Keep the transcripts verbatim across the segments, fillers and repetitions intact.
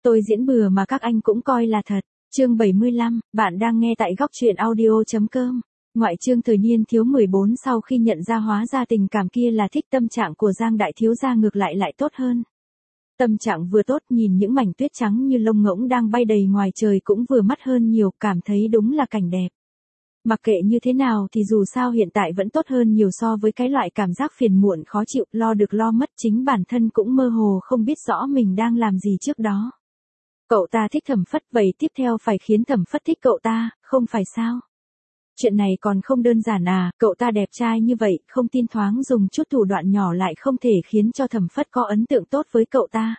Tôi diễn bừa mà các anh cũng coi là thật. Chương bảy mươi lăm, bạn đang nghe tại góc truyện audio.com. Ngoại chương thời niên thiếu mười bốn sau khi nhận ra hóa ra tình cảm kia là thích, tâm trạng của Giang đại thiếu gia ngược lại lại tốt hơn. Tâm trạng vừa tốt, nhìn những mảnh tuyết trắng như lông ngỗng đang bay đầy ngoài trời cũng vừa mắt hơn nhiều, cảm thấy đúng là cảnh đẹp. Mặc kệ như thế nào thì dù sao hiện tại vẫn tốt hơn nhiều so với cái loại cảm giác phiền muộn khó chịu, lo được lo mất, chính bản thân cũng mơ hồ không biết rõ mình đang làm gì trước đó. Cậu ta thích Thẩm Phất, vậy tiếp theo phải khiến Thẩm Phất thích cậu ta, không phải sao? Chuyện này còn không đơn giản à, cậu ta đẹp trai như vậy, không tin thoáng dùng chút thủ đoạn nhỏ lại không thể khiến cho Thẩm Phất có ấn tượng tốt với cậu ta.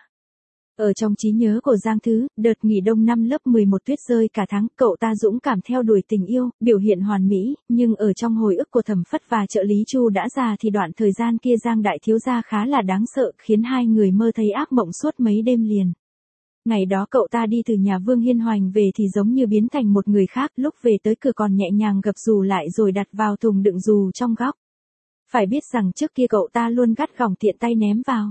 Ở trong trí nhớ của Giang Thứ, đợt nghỉ đông năm lớp mười một tuyết rơi cả tháng, cậu ta dũng cảm theo đuổi tình yêu, biểu hiện hoàn mỹ, nhưng ở trong hồi ức của Thẩm Phất và trợ lý Chu đã già thì đoạn thời gian kia Giang đại thiếu gia khá là đáng sợ, khiến hai người mơ thấy ác mộng suốt mấy đêm liền. Ngày đó cậu ta đi từ nhà Vương Hiên Hoành về thì giống như biến thành một người khác, lúc về tới cửa còn nhẹ nhàng gập dù lại rồi đặt vào thùng đựng dù trong góc. Phải biết rằng trước kia cậu ta luôn gắt gỏng tiện tay ném vào.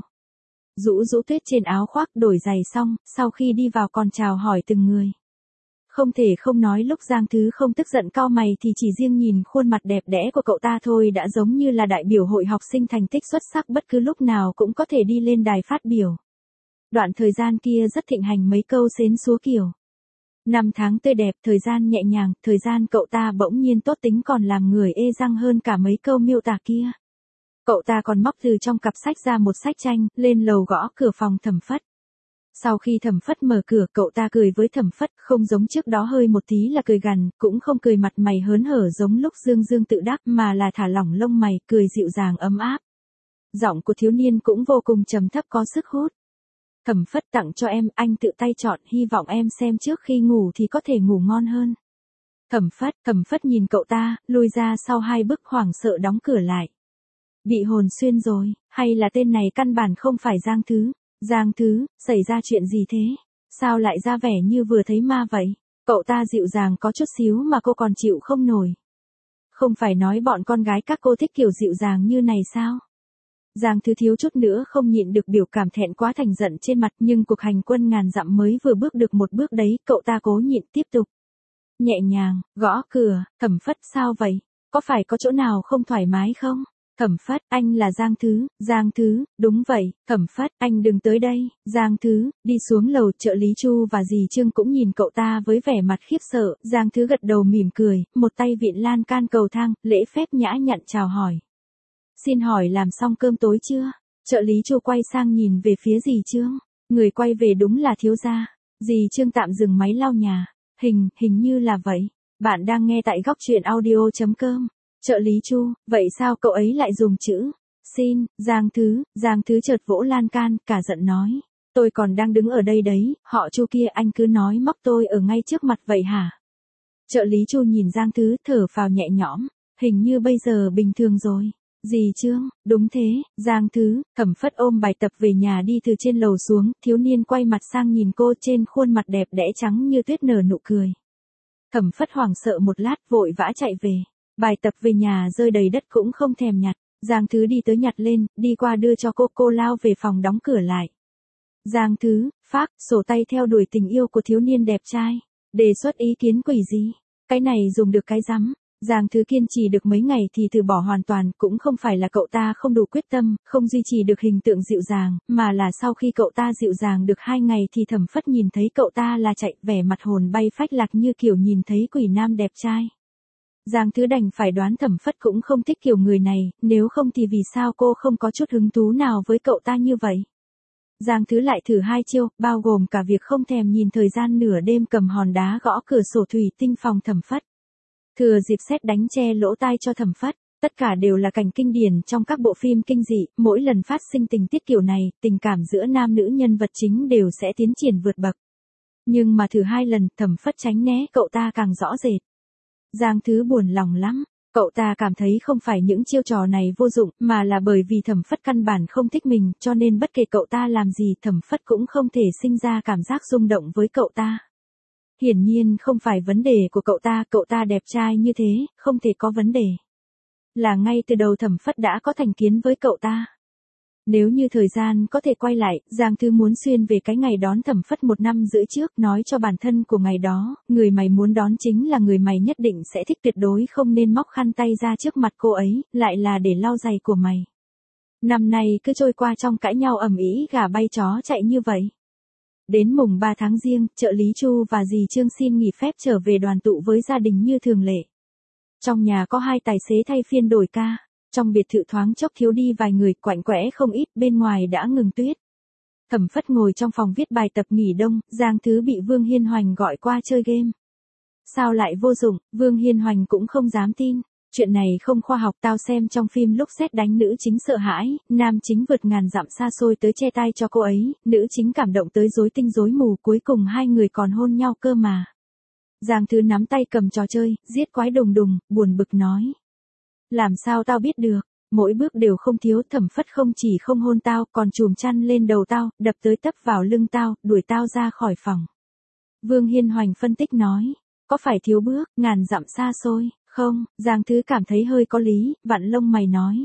Rũ rũ tuyết trên áo khoác, đổi giày xong, sau khi đi vào còn chào hỏi từng người. Không thể không nói lúc Giang Thứ không tức giận cau mày thì chỉ riêng nhìn khuôn mặt đẹp đẽ của cậu ta thôi đã giống như là đại biểu hội học sinh thành tích xuất sắc, bất cứ lúc nào cũng có thể đi lên đài phát biểu. Đoạn thời gian kia rất thịnh hành mấy câu xến xúa kiểu năm tháng tươi đẹp, thời gian nhẹ nhàng, thời gian cậu ta bỗng nhiên tốt tính còn làm người ê răng hơn cả mấy câu miêu tả kia. Cậu ta còn móc từ trong cặp sách ra một sách tranh, lên lầu gõ cửa phòng Thẩm Phất. Sau khi Thẩm Phất mở cửa, cậu ta cười với Thẩm Phất, không giống trước đó hơi một tí là cười gằn, cũng không cười mặt mày hớn hở giống lúc dương dương tự đắc, mà là thả lỏng lông mày, cười dịu dàng ấm áp. Giọng của thiếu niên cũng vô cùng trầm thấp có sức hút. Thẩm Phất tặng cho em, anh tự tay chọn, hy vọng em xem trước khi ngủ thì có thể ngủ ngon hơn. Thẩm Phất, Thẩm Phất nhìn cậu ta, lùi ra sau hai bước hoảng sợ đóng cửa lại. Bị hồn xuyên rồi, hay là tên này căn bản không phải Giang Thứ? Giang Thứ, xảy ra chuyện gì thế? Sao lại ra vẻ như vừa thấy ma vậy? Cậu ta dịu dàng có chút xíu mà cô còn chịu không nổi. Không phải nói bọn con gái các cô thích kiểu dịu dàng như này sao? Giang Thứ thiếu chút nữa không nhịn được biểu cảm thẹn quá thành giận trên mặt, nhưng cuộc hành quân ngàn dặm mới vừa bước được một bước đấy, cậu ta cố nhịn tiếp tục. Nhẹ nhàng, gõ cửa, Thẩm Phất sao vậy? Có phải có chỗ nào không thoải mái không? Thẩm Phất, anh là Giang Thứ, Giang Thứ, đúng vậy, Thẩm Phất, anh đừng tới đây, Giang Thứ, đi xuống lầu, trợ lý Chu và dì Trương cũng nhìn cậu ta với vẻ mặt khiếp sợ, Giang Thứ gật đầu mỉm cười, một tay vịn lan can cầu thang, lễ phép nhã nhặn chào hỏi. Xin hỏi làm xong cơm tối chưa? Trợ lý Chu quay sang nhìn về phía dì Trương, người quay về đúng là thiếu gia. Dì Trương tạm dừng máy lau nhà, hình, hình như là vậy. Bạn đang nghe tại góc truyện audio.com. Trợ lý Chu, vậy sao cậu ấy lại dùng chữ xin? Giang Thứ, Giang Thứ chợt vỗ lan can, cả giận nói. Tôi còn đang đứng ở đây đấy, họ Chu kia anh cứ nói móc tôi ở ngay trước mặt vậy hả? Trợ lý Chu nhìn Giang Thứ thở phào nhẹ nhõm, hình như bây giờ bình thường rồi. Dì Trương, đúng thế, Giang Thứ, Thẩm Phất ôm bài tập về nhà đi từ trên lầu xuống, thiếu niên quay mặt sang nhìn cô, trên khuôn mặt đẹp đẽ trắng như tuyết nở nụ cười. Thẩm Phất hoảng sợ một lát vội vã chạy về. Bài tập về nhà rơi đầy đất cũng không thèm nhặt. Giang Thứ đi tới nhặt lên, đi qua đưa cho cô, cô lao về phòng đóng cửa lại. Giang Thứ, phác, sổ tay theo đuổi tình yêu của thiếu niên đẹp trai. Đề xuất ý kiến quỷ gì? Cái này dùng được cái rắm. Giang Thứ kiên trì được mấy ngày thì từ bỏ hoàn toàn, cũng không phải là cậu ta không đủ quyết tâm, không duy trì được hình tượng dịu dàng, mà là sau khi cậu ta dịu dàng được hai ngày thì Thẩm Phất nhìn thấy cậu ta là chạy, vẻ mặt hồn bay phách lạc như kiểu nhìn thấy quỷ nam đẹp trai. Giang Thứ đành phải đoán Thẩm Phất cũng không thích kiểu người này, nếu không thì vì sao cô không có chút hứng thú nào với cậu ta như vậy. Giang Thứ lại thử hai chiêu, bao gồm cả việc không thèm nhìn thời gian, nửa đêm cầm hòn đá gõ cửa sổ thủy tinh phòng Thẩm Phất. Thừa dịp sét đánh che lỗ tai cho Thẩm Phất, tất cả đều là cảnh kinh điển trong các bộ phim kinh dị, mỗi lần phát sinh tình tiết kiểu này, tình cảm giữa nam nữ nhân vật chính đều sẽ tiến triển vượt bậc. Nhưng mà thử hai lần, Thẩm Phất tránh né cậu ta càng rõ rệt. Giang Thứ buồn lòng lắm, cậu ta cảm thấy không phải những chiêu trò này vô dụng, mà là bởi vì Thẩm Phất căn bản không thích mình, cho nên bất kể cậu ta làm gì Thẩm Phất cũng không thể sinh ra cảm giác rung động với cậu ta. Hiển nhiên không phải vấn đề của cậu ta, cậu ta đẹp trai như thế, không thể có vấn đề. Là ngay từ đầu Thẩm Phất đã có thành kiến với cậu ta. Nếu như thời gian có thể quay lại, Giang Thứ muốn xuyên về cái ngày đón Thẩm Phất một năm rưỡi trước, nói cho bản thân của ngày đó, người mày muốn đón chính là người mày nhất định sẽ thích, tuyệt đối không nên móc khăn tay ra trước mặt cô ấy, lại là để lau giày của mày. Năm nay cứ trôi qua trong cãi nhau ầm ĩ, gà bay chó chạy như vậy. Đến mùng ba tháng Giêng, trợ lý Chu và dì Trương xin nghỉ phép trở về đoàn tụ với gia đình như thường lệ. Trong nhà có hai tài xế thay phiên đổi ca. Trong biệt thự thoáng chốc thiếu đi vài người, quạnh quẽ không ít, bên ngoài đã ngừng tuyết. Thẩm Phất ngồi trong phòng viết bài tập nghỉ đông, Giang Thứ bị Vương Hiên Hoành gọi qua chơi game. Sao lại vô dụng, Vương Hiên Hoành cũng không dám tin. Chuyện này không khoa học, tao xem trong phim lúc sét đánh nữ chính sợ hãi, nam chính vượt ngàn dặm xa xôi tới che tay cho cô ấy, nữ chính cảm động tới rối tinh rối mù, cuối cùng hai người còn hôn nhau cơ mà. Giang Thứ nắm tay cầm trò chơi, giết quái đùng đùng, buồn bực nói. Làm sao tao biết được, mỗi bước đều không thiếu, Thẩm Phất không chỉ không hôn tao, còn chùm chăn lên đầu tao, đập tới tấp vào lưng tao, đuổi tao ra khỏi phòng. Vương Hiên Hoành phân tích nói, có phải thiếu bước, ngàn dặm xa xôi, không, Giang Thứ cảm thấy hơi có lý, vặn lông mày nói.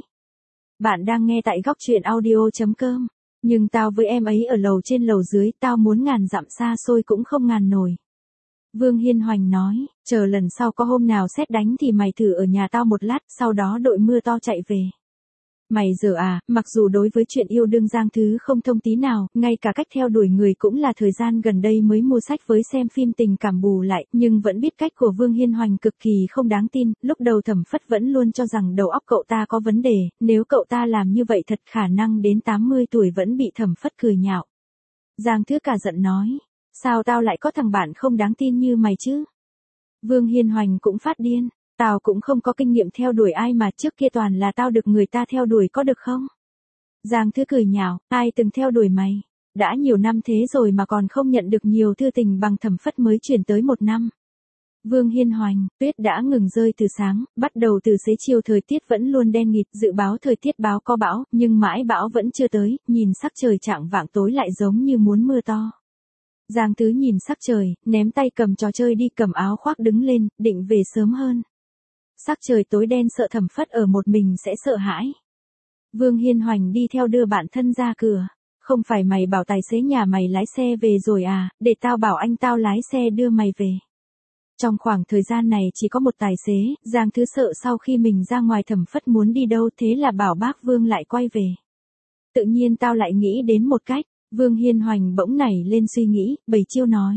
Bạn đang nghe tại góc truyện audio chấm com, nhưng tao với em ấy ở lầu trên lầu dưới, tao muốn ngàn dặm xa xôi cũng không ngàn nổi. Vương Hiên Hoành nói, chờ lần sau có hôm nào sét đánh thì mày thử ở nhà tao một lát, sau đó đội mưa to chạy về. Mày giờ à, mặc dù đối với chuyện yêu đương Giang Thứ không thông tí nào, ngay cả cách theo đuổi người cũng là thời gian gần đây mới mua sách với xem phim tình cảm bù lại, nhưng vẫn biết cách của Vương Hiên Hoành cực kỳ không đáng tin, lúc đầu Thẩm Phất vẫn luôn cho rằng đầu óc cậu ta có vấn đề, nếu cậu ta làm như vậy thật khả năng đến tám mươi tuổi vẫn bị Thẩm Phất cười nhạo. Giang Thứ cả giận nói. Sao tao lại có thằng bạn không đáng tin như mày chứ? Vương Hiên Hoành cũng phát điên. Tao cũng không có kinh nghiệm theo đuổi ai mà, trước kia toàn là tao được người ta theo đuổi, có được không? Giang Thứ cười nhạo, ai từng theo đuổi mày? Đã nhiều năm thế rồi mà còn không nhận được nhiều thư tình bằng Thẩm Phất mới chuyển tới một năm. Vương Hiên Hoành, tuyết đã ngừng rơi từ sáng, bắt đầu từ xế chiều thời tiết vẫn luôn đen nghịt, dự báo thời tiết báo có bão, nhưng mãi bão vẫn chưa tới, nhìn sắc trời chạng vạng tối lại giống như muốn mưa to. Giang Thứ nhìn sắc trời, ném tay cầm trò chơi đi, cầm áo khoác đứng lên, định về sớm hơn. Sắc trời tối đen, sợ Thẩm Phất ở một mình sẽ sợ hãi. Vương Hiên Hoành đi theo đưa bạn thân ra cửa. Không phải mày bảo tài xế nhà mày lái xe về rồi à, để tao bảo anh tao lái xe đưa mày về. Trong khoảng thời gian này chỉ có một tài xế, Giang Thứ sợ sau khi mình ra ngoài Thẩm Phất muốn đi đâu, thế là bảo bác Vương lại quay về. Tự nhiên tao lại nghĩ đến một cách. Vương Hiên Hoành bỗng nảy lên suy nghĩ, bày chiêu nói.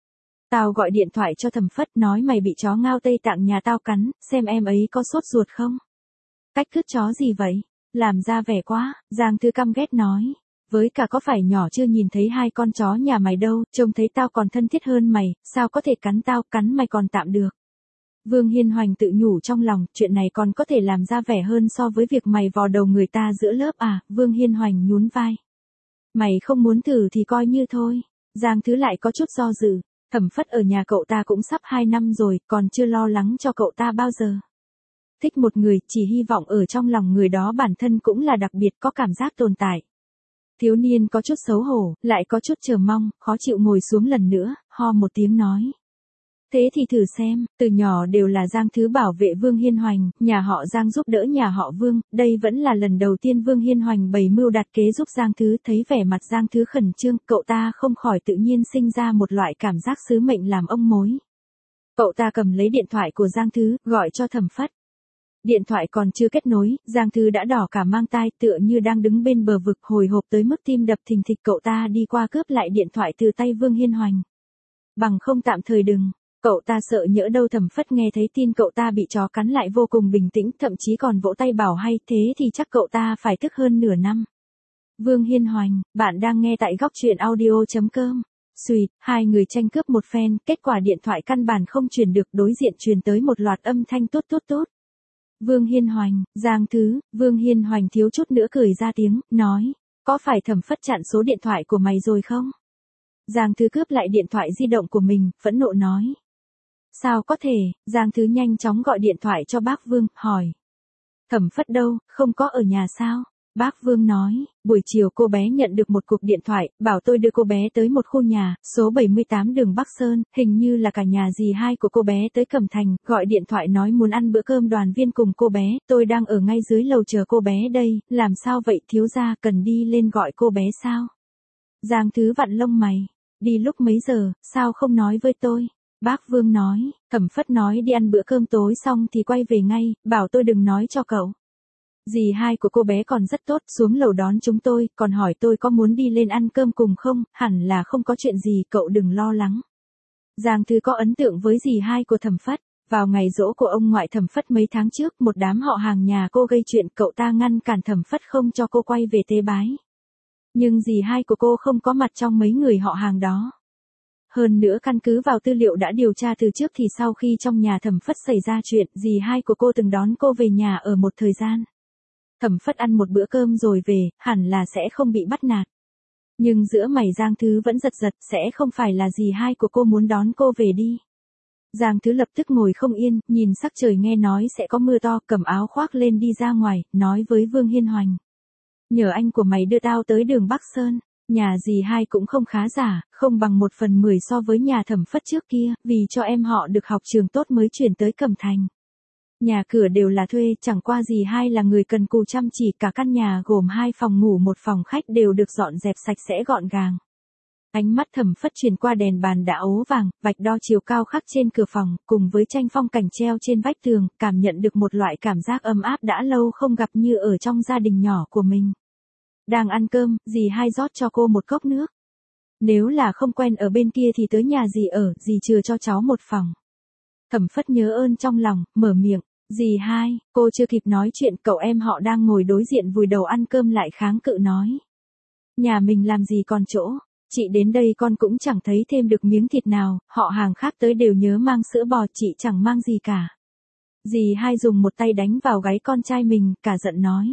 Tao gọi điện thoại cho Thẩm Phất, nói mày bị chó ngao Tây Tạng nhà tao cắn, xem em ấy có sốt ruột không? Cách cứt chó gì vậy? Làm ra vẻ quá, Giang Thứ căm ghét nói. Với cả có phải nhỏ chưa nhìn thấy hai con chó nhà mày đâu, trông thấy tao còn thân thiết hơn mày, sao có thể cắn tao, cắn mày còn tạm được. Vương Hiên Hoành tự nhủ trong lòng, chuyện này còn có thể làm ra vẻ hơn so với việc mày vò đầu người ta giữa lớp à, Vương Hiên Hoành nhún vai. Mày không muốn thử thì coi như thôi. Giang Thứ lại có chút do dự. Thẩm Phất ở nhà cậu ta cũng sắp hai năm rồi, còn chưa lo lắng cho cậu ta bao giờ. Thích một người, chỉ hy vọng ở trong lòng người đó bản thân cũng là đặc biệt, có cảm giác tồn tại. Thiếu niên có chút xấu hổ, lại có chút chờ mong, khó chịu ngồi xuống lần nữa, ho một tiếng nói. Thế thì thử xem, từ nhỏ đều là Giang Thứ bảo vệ Vương Hiên Hoành, nhà họ Giang giúp đỡ nhà họ Vương, đây vẫn là lần đầu tiên Vương Hiên Hoành bày mưu đặt kế giúp Giang Thứ, thấy vẻ mặt Giang Thứ khẩn trương, cậu ta không khỏi tự nhiên sinh ra một loại cảm giác sứ mệnh làm ông mối. Cậu ta cầm lấy điện thoại của Giang Thứ, gọi cho Thẩm Phất. Điện thoại còn chưa kết nối, Giang Thứ đã đỏ cả mang tai, tựa như đang đứng bên bờ vực, hồi hộp tới mức tim đập thình thịch, cậu ta đi qua cướp lại điện thoại từ tay Vương Hiên Hoành. Bằng không tạm thời đừng. Cậu ta sợ nhỡ đâu Thẩm Phất nghe thấy tin cậu ta bị chó cắn lại vô cùng bình tĩnh, thậm chí còn vỗ tay bảo hay, thế thì chắc cậu ta phải thức hơn nửa năm. Vương Hiên Hoành, bạn đang nghe tại góc truyện audio chấm com. Xùyt, hai người tranh cướp một phen, kết quả điện thoại căn bản không truyền được, đối diện truyền tới một loạt âm thanh tốt tốt tốt. Vương Hiên Hoành, Giang Thứ, Vương Hiên Hoành thiếu chút nữa cười ra tiếng, nói, có phải Thẩm Phất chặn số điện thoại của mày rồi không? Giang Thứ cướp lại điện thoại di động của mình, phẫn nộ nói. Sao có thể, Giang Thứ nhanh chóng gọi điện thoại cho bác Vương, hỏi. Thẩm Phất đâu, không có ở nhà sao? Bác Vương nói, buổi chiều cô bé nhận được một cuộc điện thoại, bảo tôi đưa cô bé tới một khu nhà, số bảy mươi tám đường Bắc Sơn, hình như là cả nhà dì hai của cô bé tới Cẩm Thành, gọi điện thoại nói muốn ăn bữa cơm đoàn viên cùng cô bé, tôi đang ở ngay dưới lầu chờ cô bé đây, làm sao vậy thiếu gia, cần đi lên gọi cô bé sao? Giang Thứ vặn lông mày, đi lúc mấy giờ, sao không nói với tôi? Bác Vương nói, Thẩm Phất nói đi ăn bữa cơm tối xong thì quay về ngay, bảo tôi đừng nói cho cậu. Dì hai của cô bé còn rất tốt, xuống lầu đón chúng tôi, còn hỏi tôi có muốn đi lên ăn cơm cùng không, hẳn là không có chuyện gì, cậu đừng lo lắng. Giang Thứ có ấn tượng với dì hai của Thẩm Phất, vào ngày giỗ của ông ngoại Thẩm Phất mấy tháng trước, một đám họ hàng nhà cô gây chuyện, cậu ta ngăn cản Thẩm Phất không cho cô quay về tế bái. Nhưng dì hai của cô không có mặt trong mấy người họ hàng đó. Hơn nữa căn cứ vào tư liệu đã điều tra từ trước thì sau khi trong nhà Thẩm Phất xảy ra chuyện, dì hai của cô từng đón cô về nhà ở một thời gian. Thẩm Phất ăn một bữa cơm rồi về, hẳn là sẽ không bị bắt nạt. Nhưng giữa mày Giang Thứ vẫn giật giật, sẽ không phải là dì hai của cô muốn đón cô về đi. Giang Thứ lập tức ngồi không yên, nhìn sắc trời nghe nói sẽ có mưa to, cầm áo khoác lên đi ra ngoài, nói với Vương Hiên Hoành. Nhờ anh của mày đưa tao tới đường Bắc Sơn, nhà dì hai cũng không khá giả, không bằng một phần mười so với nhà Thẩm Phất trước kia, vì cho em họ được học trường tốt mới chuyển tới Cẩm Thành. Nhà cửa đều là thuê, chẳng qua dì hai là người cần cù chăm chỉ, cả căn nhà gồm hai phòng ngủ một phòng khách đều được dọn dẹp sạch sẽ gọn gàng. Ánh mắt Thẩm Phất chuyển qua đèn bàn đã ố vàng, vạch đo chiều cao khắc trên cửa phòng, cùng với tranh phong cảnh treo trên vách tường, cảm nhận được một loại cảm giác ấm áp đã lâu không gặp như ở trong gia đình nhỏ của mình. Đang ăn cơm, dì hai rót cho cô một cốc nước. Nếu là không quen ở bên kia thì tới nhà dì ở, dì chừa cho cháu một phòng. Thẩm Phất nhớ ơn trong lòng, mở miệng, dì hai, cô chưa kịp nói chuyện, cậu em họ đang ngồi đối diện vùi đầu ăn cơm lại kháng cự nói. Nhà mình làm gì còn chỗ, chị đến đây con cũng chẳng thấy thêm được miếng thịt nào, họ hàng khác tới đều nhớ mang sữa bò, chị chẳng mang gì cả. Dì hai dùng một tay đánh vào gáy con trai mình, cả giận nói.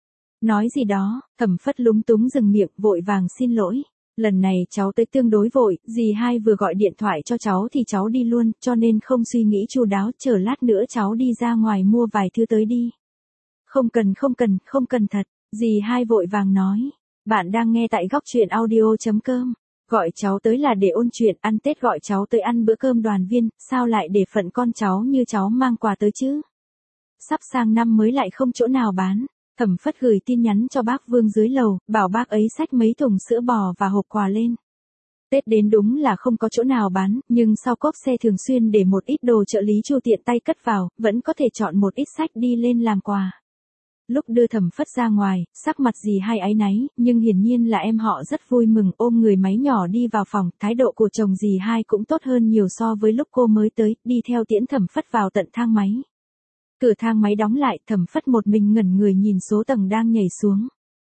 Nói gì đó, Thẩm Phất lúng túng dừng miệng, vội vàng xin lỗi. Lần này cháu tới tương đối vội, dì hai vừa gọi điện thoại cho cháu thì cháu đi luôn, cho nên không suy nghĩ chu đáo, chờ lát nữa cháu đi ra ngoài mua vài thứ tới đi. Không cần không cần, không cần thật, dì hai vội vàng nói. Bạn đang nghe tại góc truyện audio chấm com. Gọi cháu tới là để ôn chuyện, ăn Tết gọi cháu tới ăn bữa cơm đoàn viên, sao lại để phận con cháu như cháu mang quà tới chứ? Sắp sang năm mới lại không chỗ nào bán. Thẩm Phất gửi tin nhắn cho bác Vương dưới lầu, bảo bác ấy xách mấy thùng sữa bò và hộp quà lên. Tết đến đúng là không có chỗ nào bán, nhưng sau cốp xe thường xuyên để một ít đồ trợ lý chu tiện tay cất vào, vẫn có thể chọn một ít sách đi lên làm quà. Lúc đưa Thẩm Phất ra ngoài, sắc mặt dì hai áy náy, nhưng hiển nhiên là em họ rất vui mừng, ôm người máy nhỏ đi vào phòng, thái độ của chồng dì hai cũng tốt hơn nhiều so với lúc cô mới tới, đi theo tiễn Thẩm Phất vào tận thang máy. Cửa thang máy đóng lại, Thẩm Phất một mình ngẩn người nhìn số tầng đang nhảy xuống.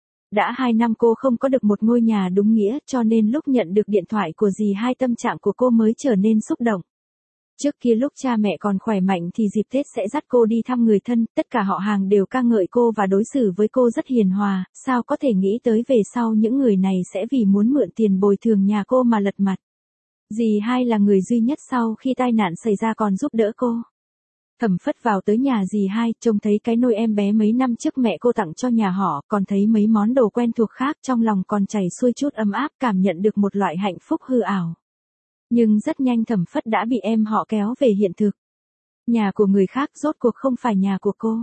Đã hai năm cô không có được một ngôi nhà đúng nghĩa, cho nên lúc nhận được điện thoại của dì hai tâm trạng của cô mới trở nên xúc động. Trước kia lúc cha mẹ còn khỏe mạnh thì dịp Tết sẽ dắt cô đi thăm người thân, tất cả họ hàng đều ca ngợi cô và đối xử với cô rất hiền hòa, sao có thể nghĩ tới về sau những người này sẽ vì muốn mượn tiền bồi thường nhà cô mà lật mặt. Dì hai là người duy nhất sau khi tai nạn xảy ra còn giúp đỡ cô. Thẩm Phất vào tới nhà dì hai, trông thấy cái nôi em bé mấy năm trước mẹ cô tặng cho nhà họ, còn thấy mấy món đồ quen thuộc khác, trong lòng còn chảy xuôi chút ấm áp, cảm nhận được một loại hạnh phúc hư ảo. Nhưng rất nhanh Thẩm Phất đã bị em họ kéo về hiện thực. Nhà của người khác rốt cuộc không phải nhà của cô.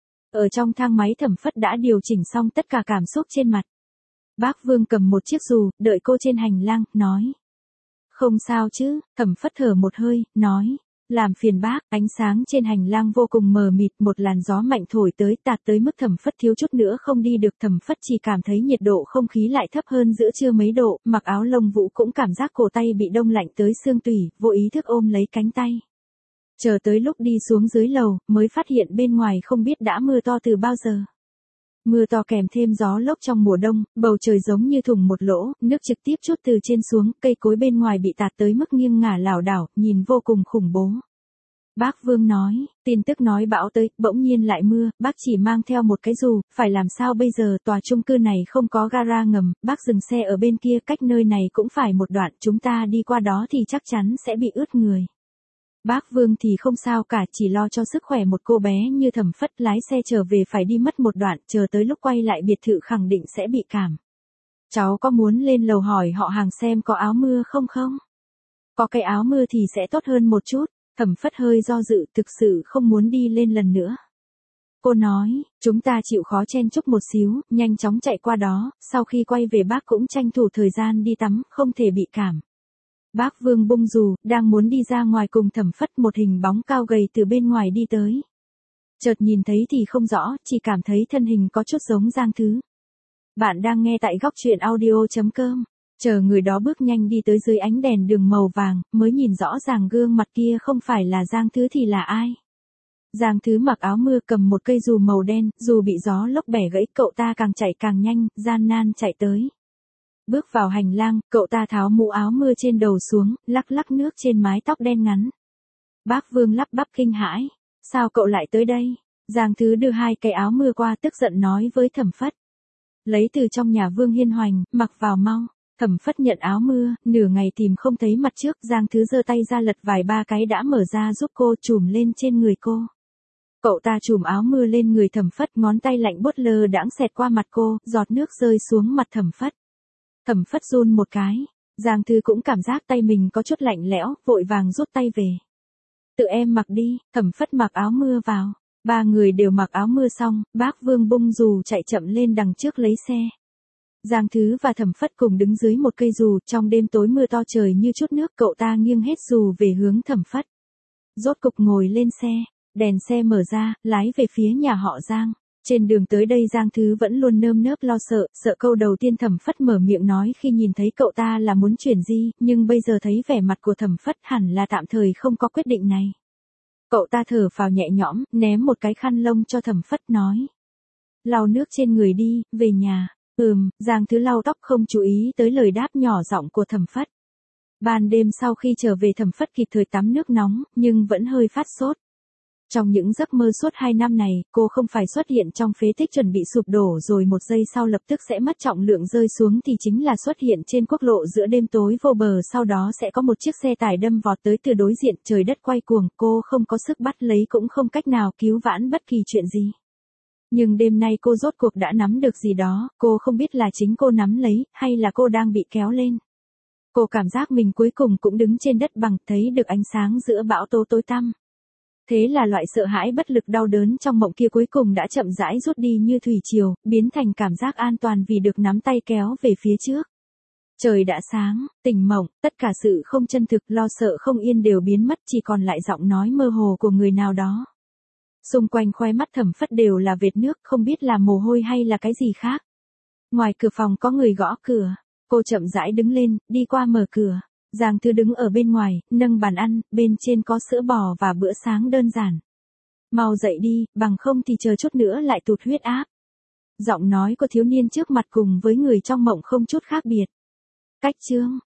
Ở trong thang máy Thẩm Phất đã điều chỉnh xong tất cả cảm xúc trên mặt. Bác Vương cầm một chiếc dù, đợi cô trên hành lang, nói. Không sao chứ, Thẩm Phất thở một hơi, nói. Làm phiền bác, ánh sáng trên hành lang vô cùng mờ mịt, một làn gió mạnh thổi tới, tạt tới mức Thẩm Phất thiếu chút nữa không đi được. Thẩm Phất chỉ cảm thấy nhiệt độ không khí lại thấp hơn giữa trưa mấy độ, mặc áo lông vũ cũng cảm giác cổ tay bị đông lạnh tới xương tủy, vô ý thức ôm lấy cánh tay. Chờ tới lúc đi xuống dưới lầu, mới phát hiện bên ngoài không biết đã mưa to từ bao giờ. Mưa to kèm thêm gió lốc trong mùa đông, bầu trời giống như thủng một lỗ, nước trực tiếp trút từ trên xuống, cây cối bên ngoài bị tạt tới mức nghiêng ngả lảo đảo, nhìn vô cùng khủng bố. Bác Vương nói, tin tức nói bão tới, bỗng nhiên lại mưa, bác chỉ mang theo một cái dù, phải làm sao bây giờ, tòa chung cư này không có gara ngầm, bác dừng xe ở bên kia, cách nơi này cũng phải một đoạn, chúng ta đi qua đó thì chắc chắn sẽ bị ướt người. Bác Vương thì không sao cả, chỉ lo cho sức khỏe một cô bé như Thẩm Phất lái xe trở về phải đi mất một đoạn, chờ tới lúc quay lại biệt thự khẳng định sẽ bị cảm. Cháu có muốn lên lầu hỏi họ hàng xem có áo mưa không không? Có cái áo mưa thì sẽ tốt hơn một chút. Thẩm Phất hơi do dự, thực sự không muốn đi lên lần nữa. Cô nói, chúng ta chịu khó chen chúc một xíu, nhanh chóng chạy qua đó, sau khi quay về bác cũng tranh thủ thời gian đi tắm, không thể bị cảm. Bác Vương bung dù, đang muốn đi ra ngoài cùng Thẩm Phất, một hình bóng cao gầy từ bên ngoài đi tới. Chợt nhìn thấy thì không rõ, chỉ cảm thấy thân hình có chút giống Giang Thứ. Bạn đang nghe tại góc truyện audio chấm com. Chờ người đó bước nhanh đi tới dưới ánh đèn đường màu vàng, mới nhìn rõ ràng gương mặt kia không phải là Giang Thứ thì là ai. Giang Thứ mặc áo mưa cầm một cây dù màu đen, dù bị gió lốc bẻ gãy, cậu ta càng chạy càng nhanh, gian nan chạy tới. Bước vào hành lang, cậu ta tháo mũ áo mưa trên đầu xuống, lắc lắc nước trên mái tóc đen ngắn. Bác Vương lắp bắp kinh hãi. Sao cậu lại tới đây? Giang Thứ đưa hai cái áo mưa qua, tức giận nói với Thẩm Phất. Lấy từ trong nhà Vương Hiên Hoành, mặc vào mau. Thẩm Phất nhận áo mưa, nửa ngày tìm không thấy mặt trước, Giang Thứ giơ tay ra lật vài ba cái đã mở ra giúp cô, chùm lên trên người cô. Cậu ta chùm áo mưa lên người Thẩm Phất, ngón tay lạnh buốt lơ đãng xẹt qua mặt cô, giọt nước rơi xuống mặt Thẩm Phất. Thẩm Phất run một cái, Giang Thứ cũng cảm giác tay mình có chút lạnh lẽo, vội vàng rút tay về. Tự em mặc đi. Thẩm Phất mặc áo mưa vào. Ba người đều mặc áo mưa xong, bác Vương bung dù chạy chậm lên đằng trước lấy xe. Giang Thứ và Thẩm Phất cùng đứng dưới một cây dù, trong đêm tối mưa to trời như chút nước, cậu ta nghiêng hết dù về hướng Thẩm Phất. Rốt cục ngồi lên xe, đèn xe mở ra, lái về phía nhà họ Giang. Trên đường tới đây Giang Thứ vẫn luôn nơm nớp lo sợ, sợ câu đầu tiên Thẩm Phất mở miệng nói khi nhìn thấy cậu ta là muốn chuyển di, nhưng bây giờ thấy vẻ mặt của Thẩm Phất hẳn là tạm thời không có quyết định này. Cậu ta thở phào nhẹ nhõm, ném một cái khăn lông cho Thẩm Phất nói. Lau nước trên người đi, về nhà. Ừm, Giang Thứ lau tóc không chú ý tới lời đáp nhỏ giọng của Thẩm Phất. Ban đêm sau khi trở về Thẩm Phất kịp thời tắm nước nóng, nhưng vẫn hơi phát sốt. Trong những giấc mơ suốt hai năm này, cô không phải xuất hiện trong phế tích chuẩn bị sụp đổ rồi một giây sau lập tức sẽ mất trọng lượng rơi xuống thì chính là xuất hiện trên quốc lộ giữa đêm tối vô bờ, sau đó sẽ có một chiếc xe tải đâm vọt tới từ đối diện, trời đất quay cuồng, cô không có sức bắt lấy cũng không cách nào cứu vãn bất kỳ chuyện gì. Nhưng đêm nay cô rốt cuộc đã nắm được gì đó, cô không biết là chính cô nắm lấy, hay là cô đang bị kéo lên. Cô cảm giác mình cuối cùng cũng đứng trên đất bằng, thấy được ánh sáng giữa bão tố tối tăm. Thế là loại sợ hãi bất lực đau đớn trong mộng kia cuối cùng đã chậm rãi rút đi như thủy triều, biến thành cảm giác an toàn vì được nắm tay kéo về phía trước. Trời đã sáng, tỉnh mộng, tất cả sự không chân thực, lo sợ không yên đều biến mất, chỉ còn lại giọng nói mơ hồ của người nào đó. Xung quanh khóe mắt Thẩm Phất đều là vệt nước, không biết là mồ hôi hay là cái gì khác. Ngoài cửa phòng có người gõ cửa, cô chậm rãi đứng lên, đi qua mở cửa. Giang Thứ đứng ở bên ngoài, nâng bàn ăn, bên trên có sữa bò và bữa sáng đơn giản. Mau dậy đi, bằng không thì chờ chút nữa lại tụt huyết áp. Giọng nói của thiếu niên trước mặt cùng với người trong mộng không chút khác biệt. Cách chương,